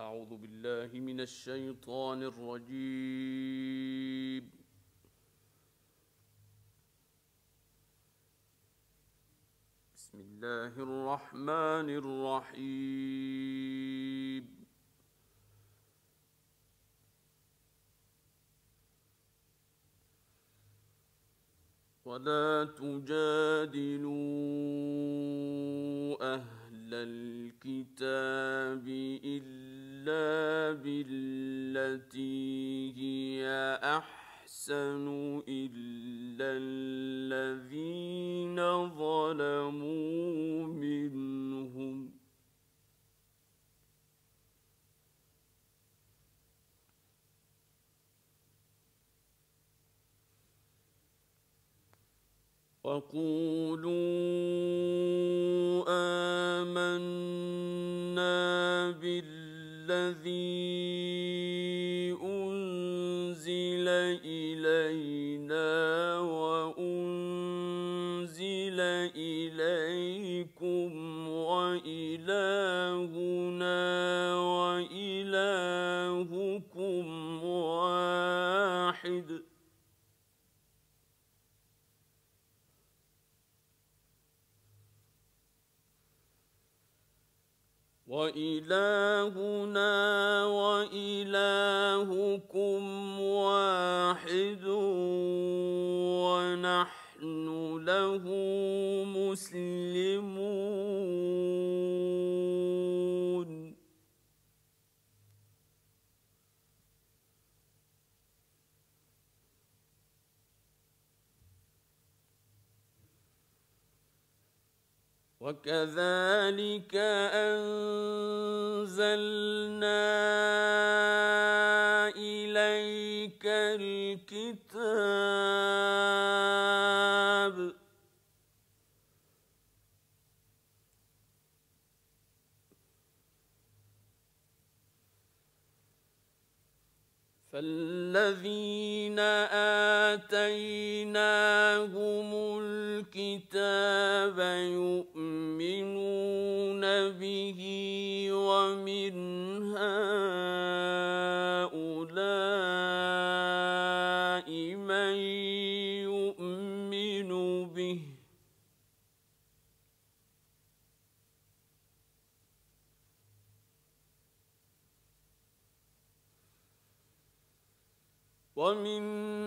أعوذ بالله من الشيطان الرجيم. بسم الله الرحمن الرحيم. ولا تجادلوا أهل الكتاب إلا بالتي هي أحسن إلا الذين ظلموا منهم وقولوا آمنا بالذي أنزل إلينا وأنزل إليكم وإلهنا وإلهكم واحد وإلهنا وإلهكم واحد ونحن له مسلمون. وكذلك أنزلنا إليك الكتاب فالذين آتيناهم الكتاب يؤمنون به ومن هؤلاء من يؤمن به ومن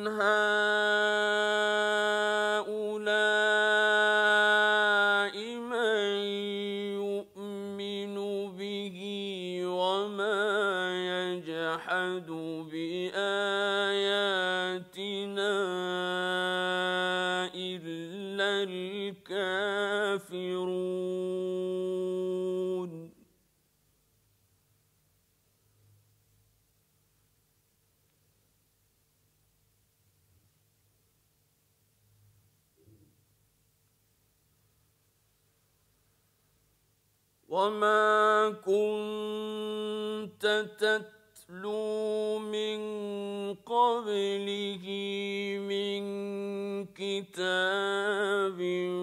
هؤلاء من يؤمن به وما يجحد بآياتنا إلا الكافرون. وما كنت تتلو من قبله من كتاب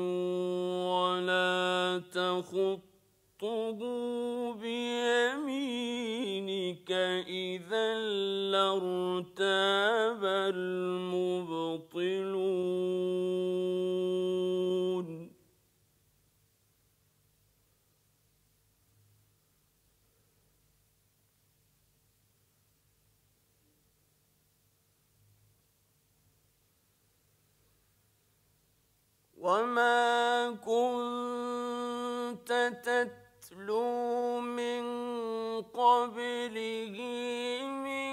ولا تخطه بيمينك إذا لارتاب المبطلون. وما كنت تتلو من قبله من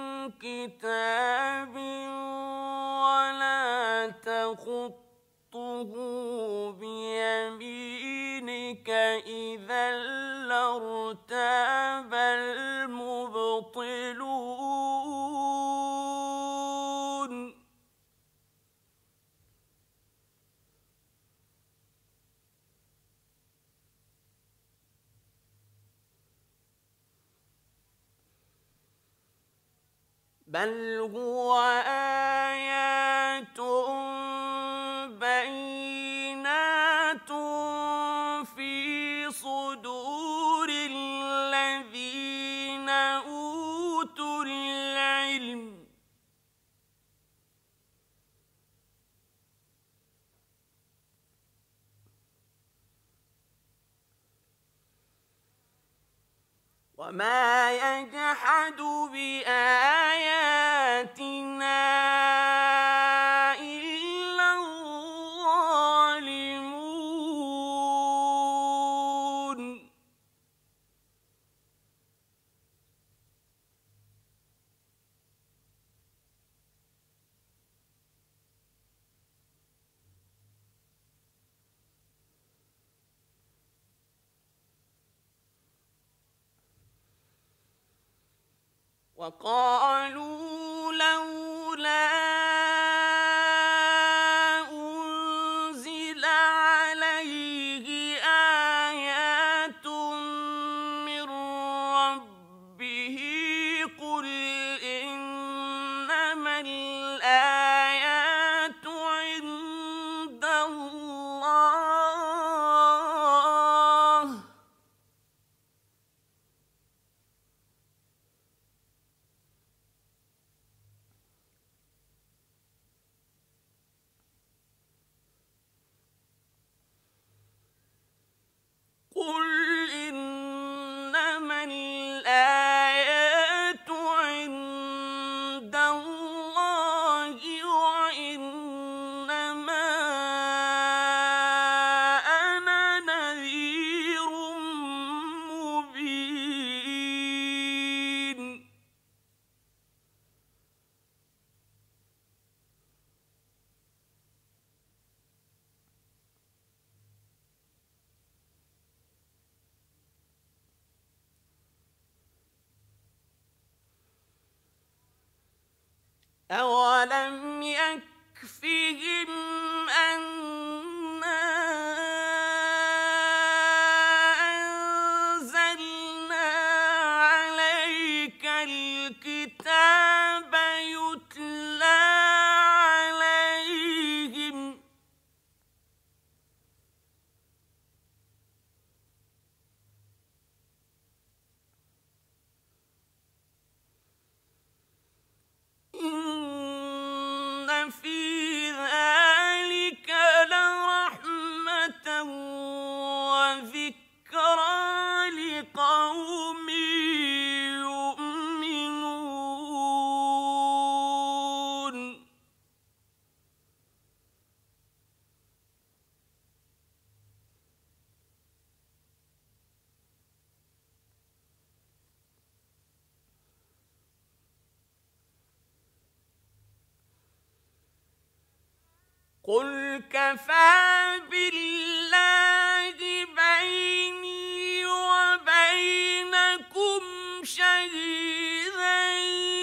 كتاب ولا تخطه بيمينك إذا لارتاب المبطلون. بل هو آيات بينات في صدور الذين وما يجحد بآياتنا إلا الظالمون وقالوا لولا أنزل عليه آيات من ربه قل إنما الآيات عند الله قل إنما الآيات عند الله وإنما أنا نذير مبين أولم يكفهم أنا أنزلنا عليك الكتاب يتلى عليهم إن في ذلك لرحمة وذكرى لقوم يؤمنون قل كفى بالله بيني وبينكم شهيدا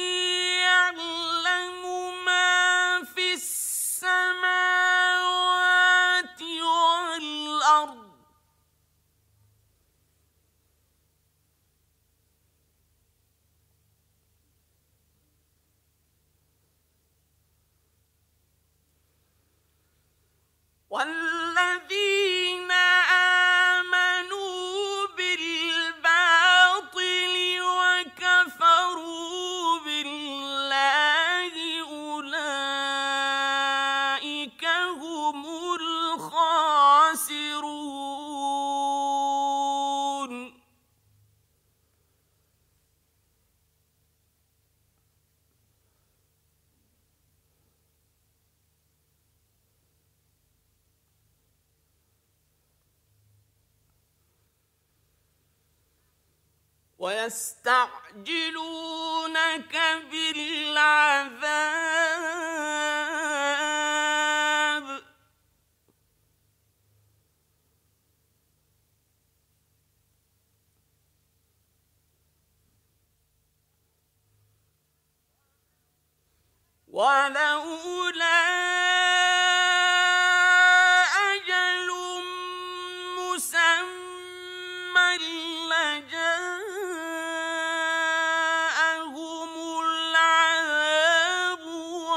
يعلم ما في السماوات والأرض والذين آمنوا بالباطل وكفروا بالله أولئك هم الخاسرون ويستعجلونك بالعذاب ولولا أجل مسمى لجاءهم العذاب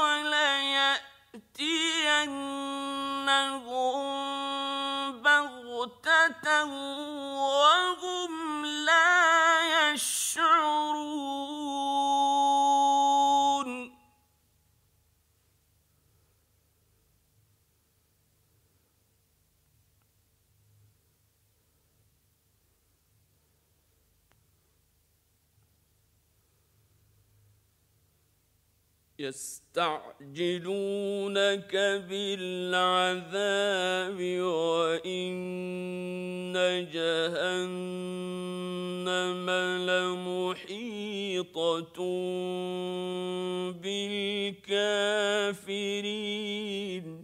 وليأتينهم بغتة وهم لا يشعرون يستعجلونك بالعذاب وإن جهنم لمحيطة بالكافرين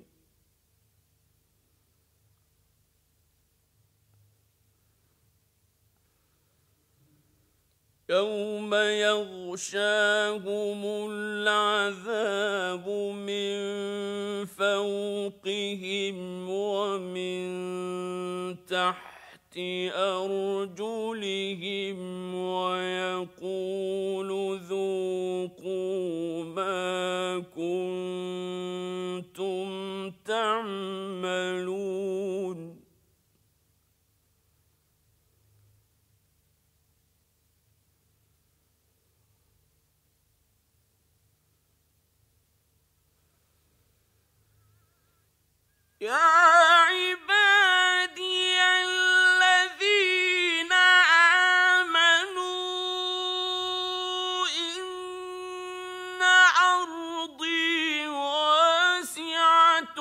يوم يغشاهم العذاب من فوقهم ومن تحت أرجلهم ويقول ذوقوا ما كنتم تعملون يا عبادي الذين آمنوا إن أرضي واسعة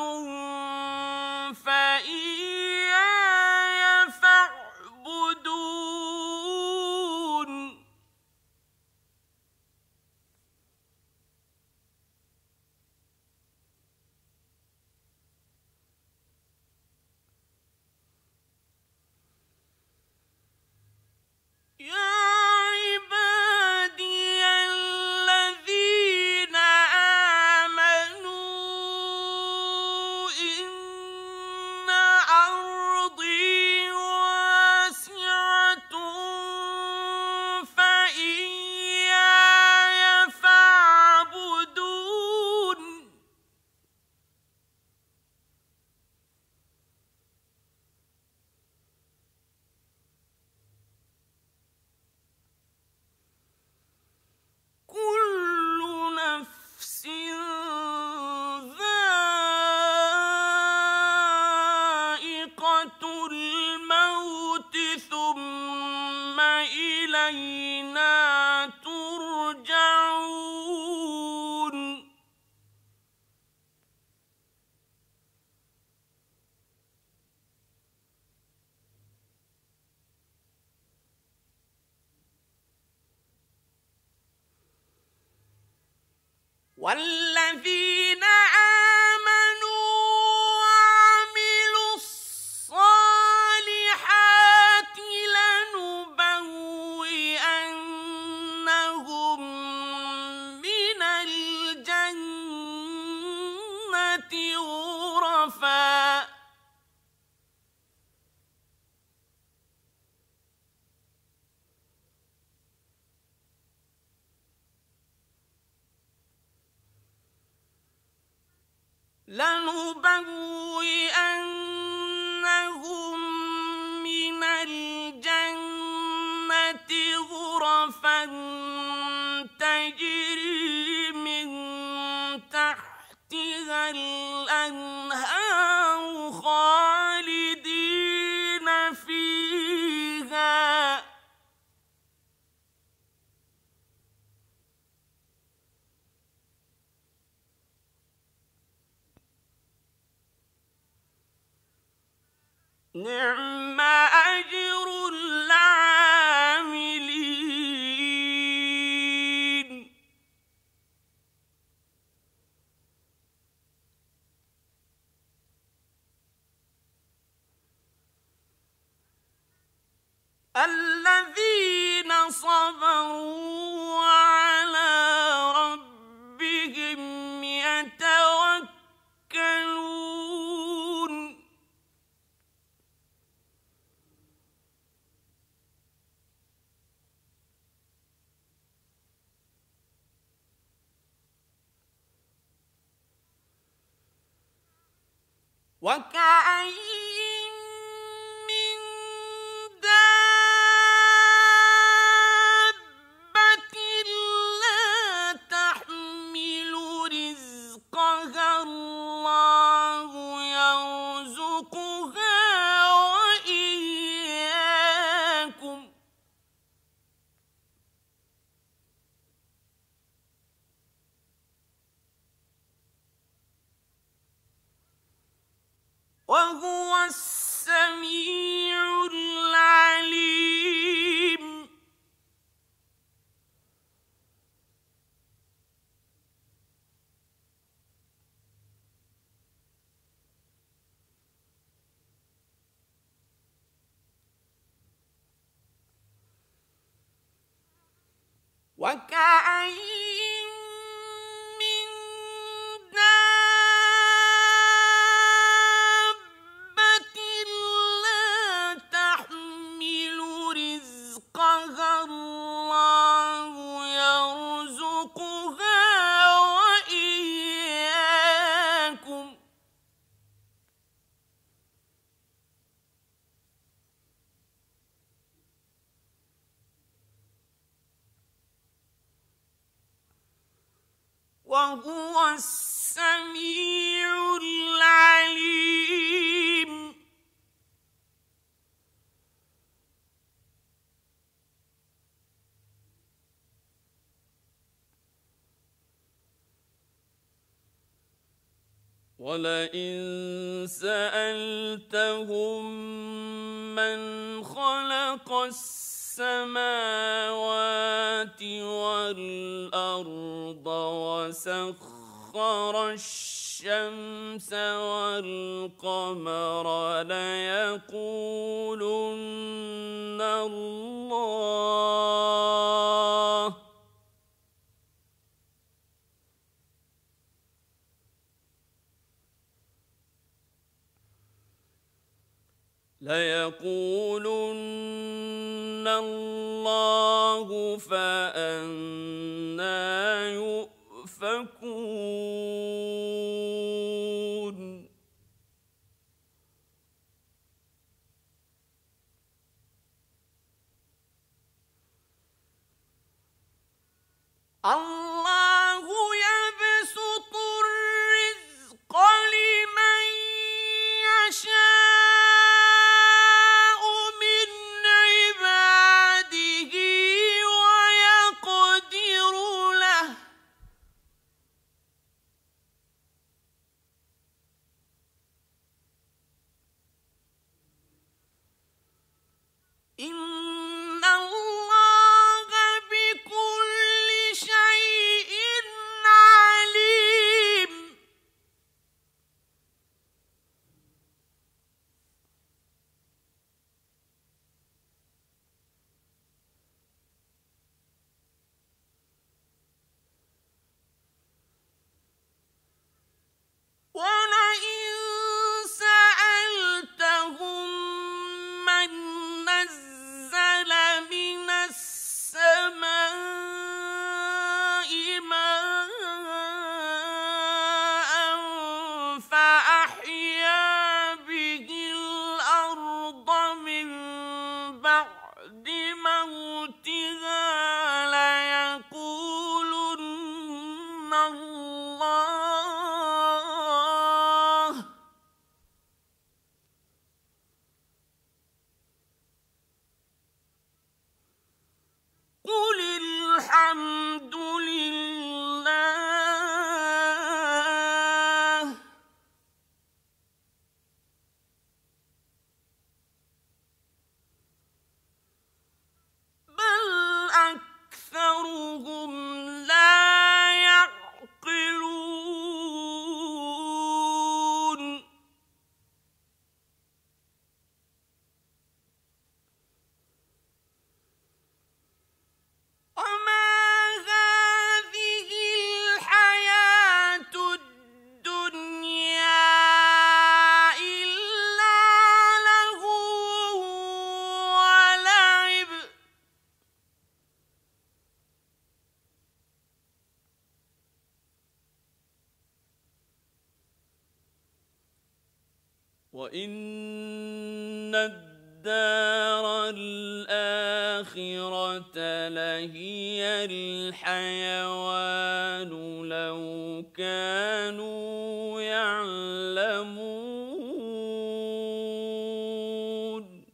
فإياي فاعبدون يا عبادي الذين آمنوا إن أرضي واسعة فإياي فاعبدون كل نفس ذائقة الموت ثم إلينا ترجعون والذين آمنوا وعملوا الصالحات لنبوئنهم من الجنة غرفا لنبوئنهم من الجنة غرفا تجري من تحتها الأنهار خالدين فيها نعم أجر العاملين الذين صبروا وعلى ربهم يتوكلون وكأين من دابة لا تحمل رزقها الله يرزقها وإياكم وهو السميع العليم. وكأين من دابة لا تحمل رزقها الله يرزقها وإياكم وهو السميع العليم. ولئن سألتهم من خلق السماوات والأرض وسخر الشمس والقمر ليقولن الله فأنى يؤفكون. الله يبسط الرزق لمن يشاء من عباده ويقدر له إن الله بكل شيء عليم. ولئن سألتهم من نزل من السماء ماء فأحيا به الأرض من بعد موتها ليقولن الله قل الحمد لله بل أكثرهم لا يعقلون. وما هذه الحياة الدنيا إلا لهو ولعب وإن الدار الآخرة لهي الحيوان لو كانوا يعلمون.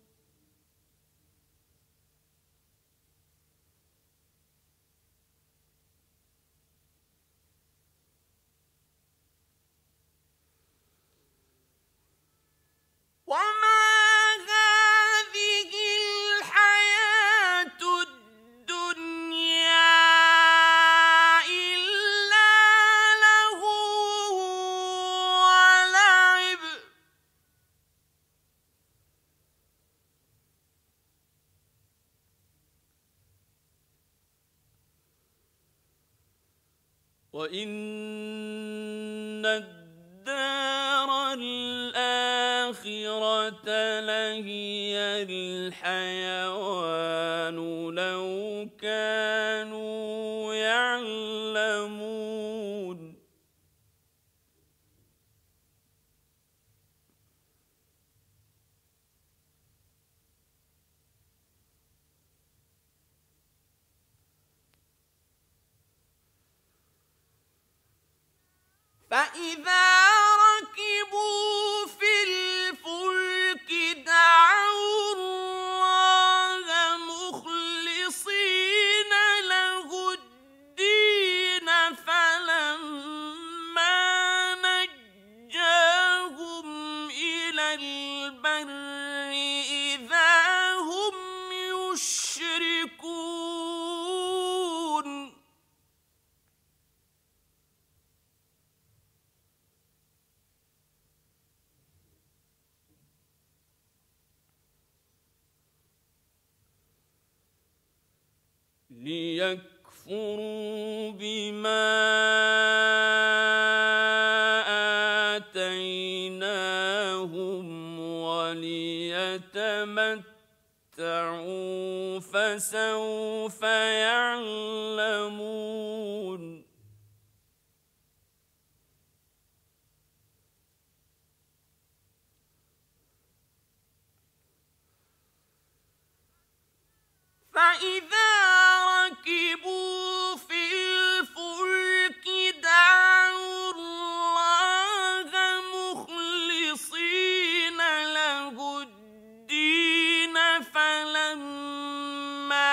وَإِنَّ الدَّارَ الْآخِرَةَ لَهِيَ الْحَيَوَانُ لَوْ كَانُوا يَعْلَمُونَ فَإِذَا رَكِبُوا فِي الْفُلْكِ دَعَوُا اللَّهَ مُخْلِصِينَ لَهُ الدِّينَ فَلَمَّا نَجَّاهُمْ إِلَى الْبَرِّ إِذَا هُمْ يُشْرِكُونَ لِيَكْفُرُوا بِمَا آتَيْنَاهُمْ وَلِيَتَمَتَّعُوا فَسَوْفَ يَعْلَمُونَ فَإِذَا رَكِبُوا فِي الْفُلْكِ دَعَوُا اللَّهَ مُخْلِصِينَ لَهُ الدِّينَ فَلَمَّا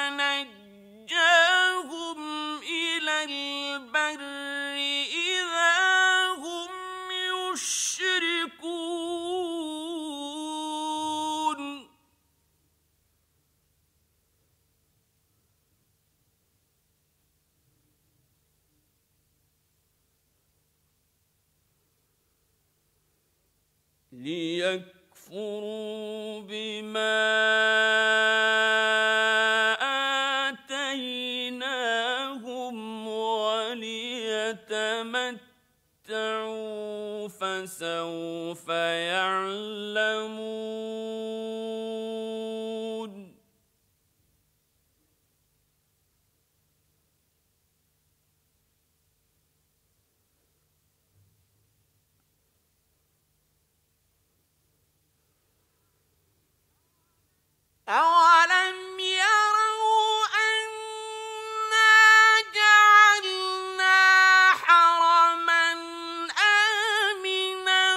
نَجَّاهُمْ إِلَى الْبَرِّ إِذَا هُمْ يُشْرِكُونَ لِيَكْفُرُوا بِمَا آتَيْنَاهُمْ وَلِيَتَمَتَّعُوا فَسَوْفَ يَعْلَمُونَ أَوَلَمْ يَرَوْا أَنَّا جَعَلْنَا حَرَمًا آمِنًا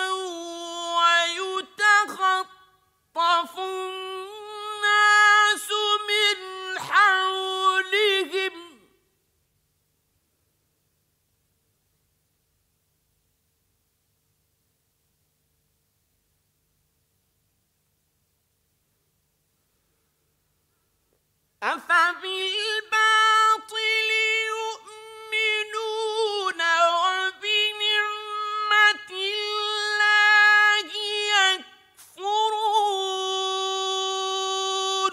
وَيُتَخَطَّفُ النَّاسُ مِنْ حَوْلِهِمْ أَفَبِالْبَاطِلِ يُؤْمِنُونَ وَبِنِعْمَةِ اللَّهِ يَكْفُرُونَ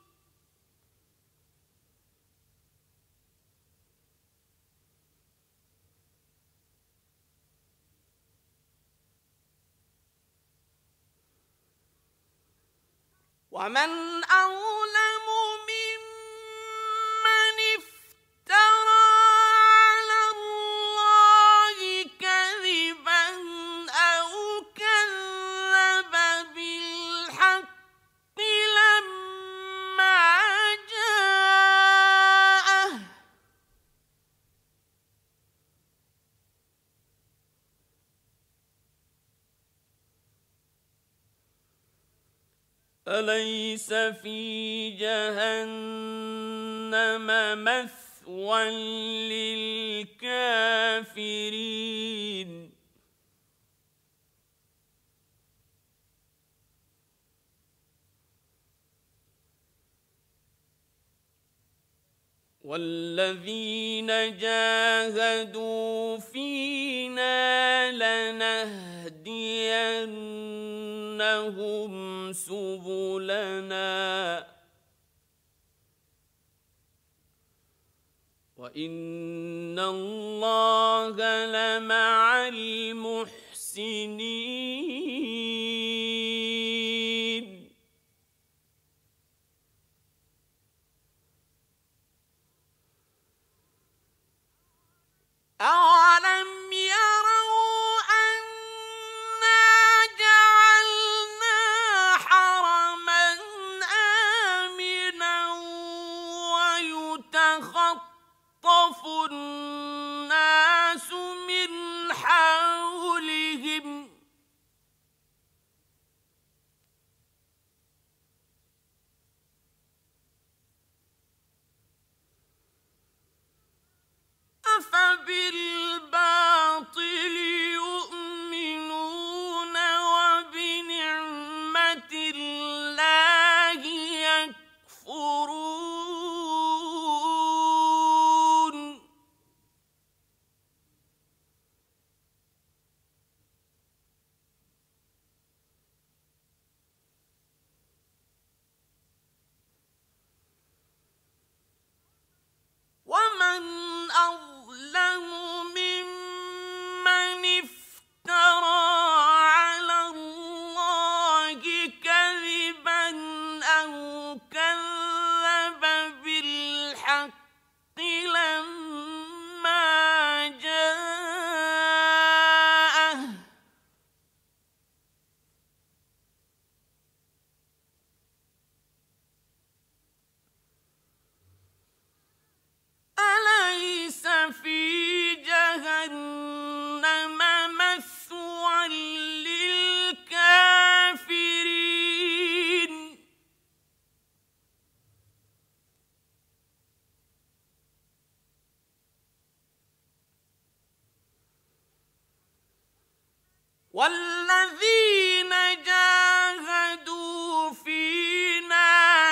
وَمَنْ أَظْلَمُ مِمَّنِ افْتَرَىٰ عَلَى اللَّهِ كَذِبًا أَوْ كَذَّبَ بِالْحَقِّ لَمَّا جَاءَهُ أَلَيْسَ فِي جَهَنَّمَ مَثْوًى لِّلْكَافِرِينَ وَالَّذِينَ جَاهَدُوا فِينَا لَنَهْدِيَنَّهُمْ سُبُلَنَا وإن الله لمع المحسنين. أولم يروا أنا جعلنا حرما آمنا ويتخطف الناس من حولهم أفبالباطل يؤمنون وبنعمة الله يكفرون. ومن أظلم ممن افترى على الله كذبا أو كذب بالحق لما جاءه. أليس في جهنم مثوى للكافرين. والذين جاهدوا فينا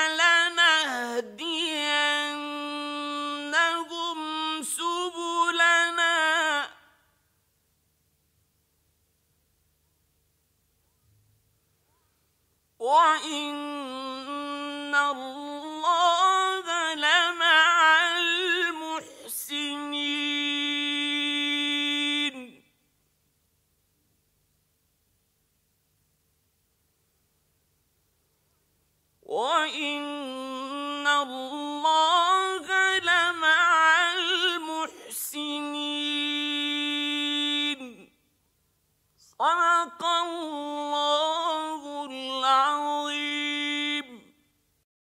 لنهدينهم سبلنا وإن الله لمع المحسنين. وإن الله لمع المحسنين.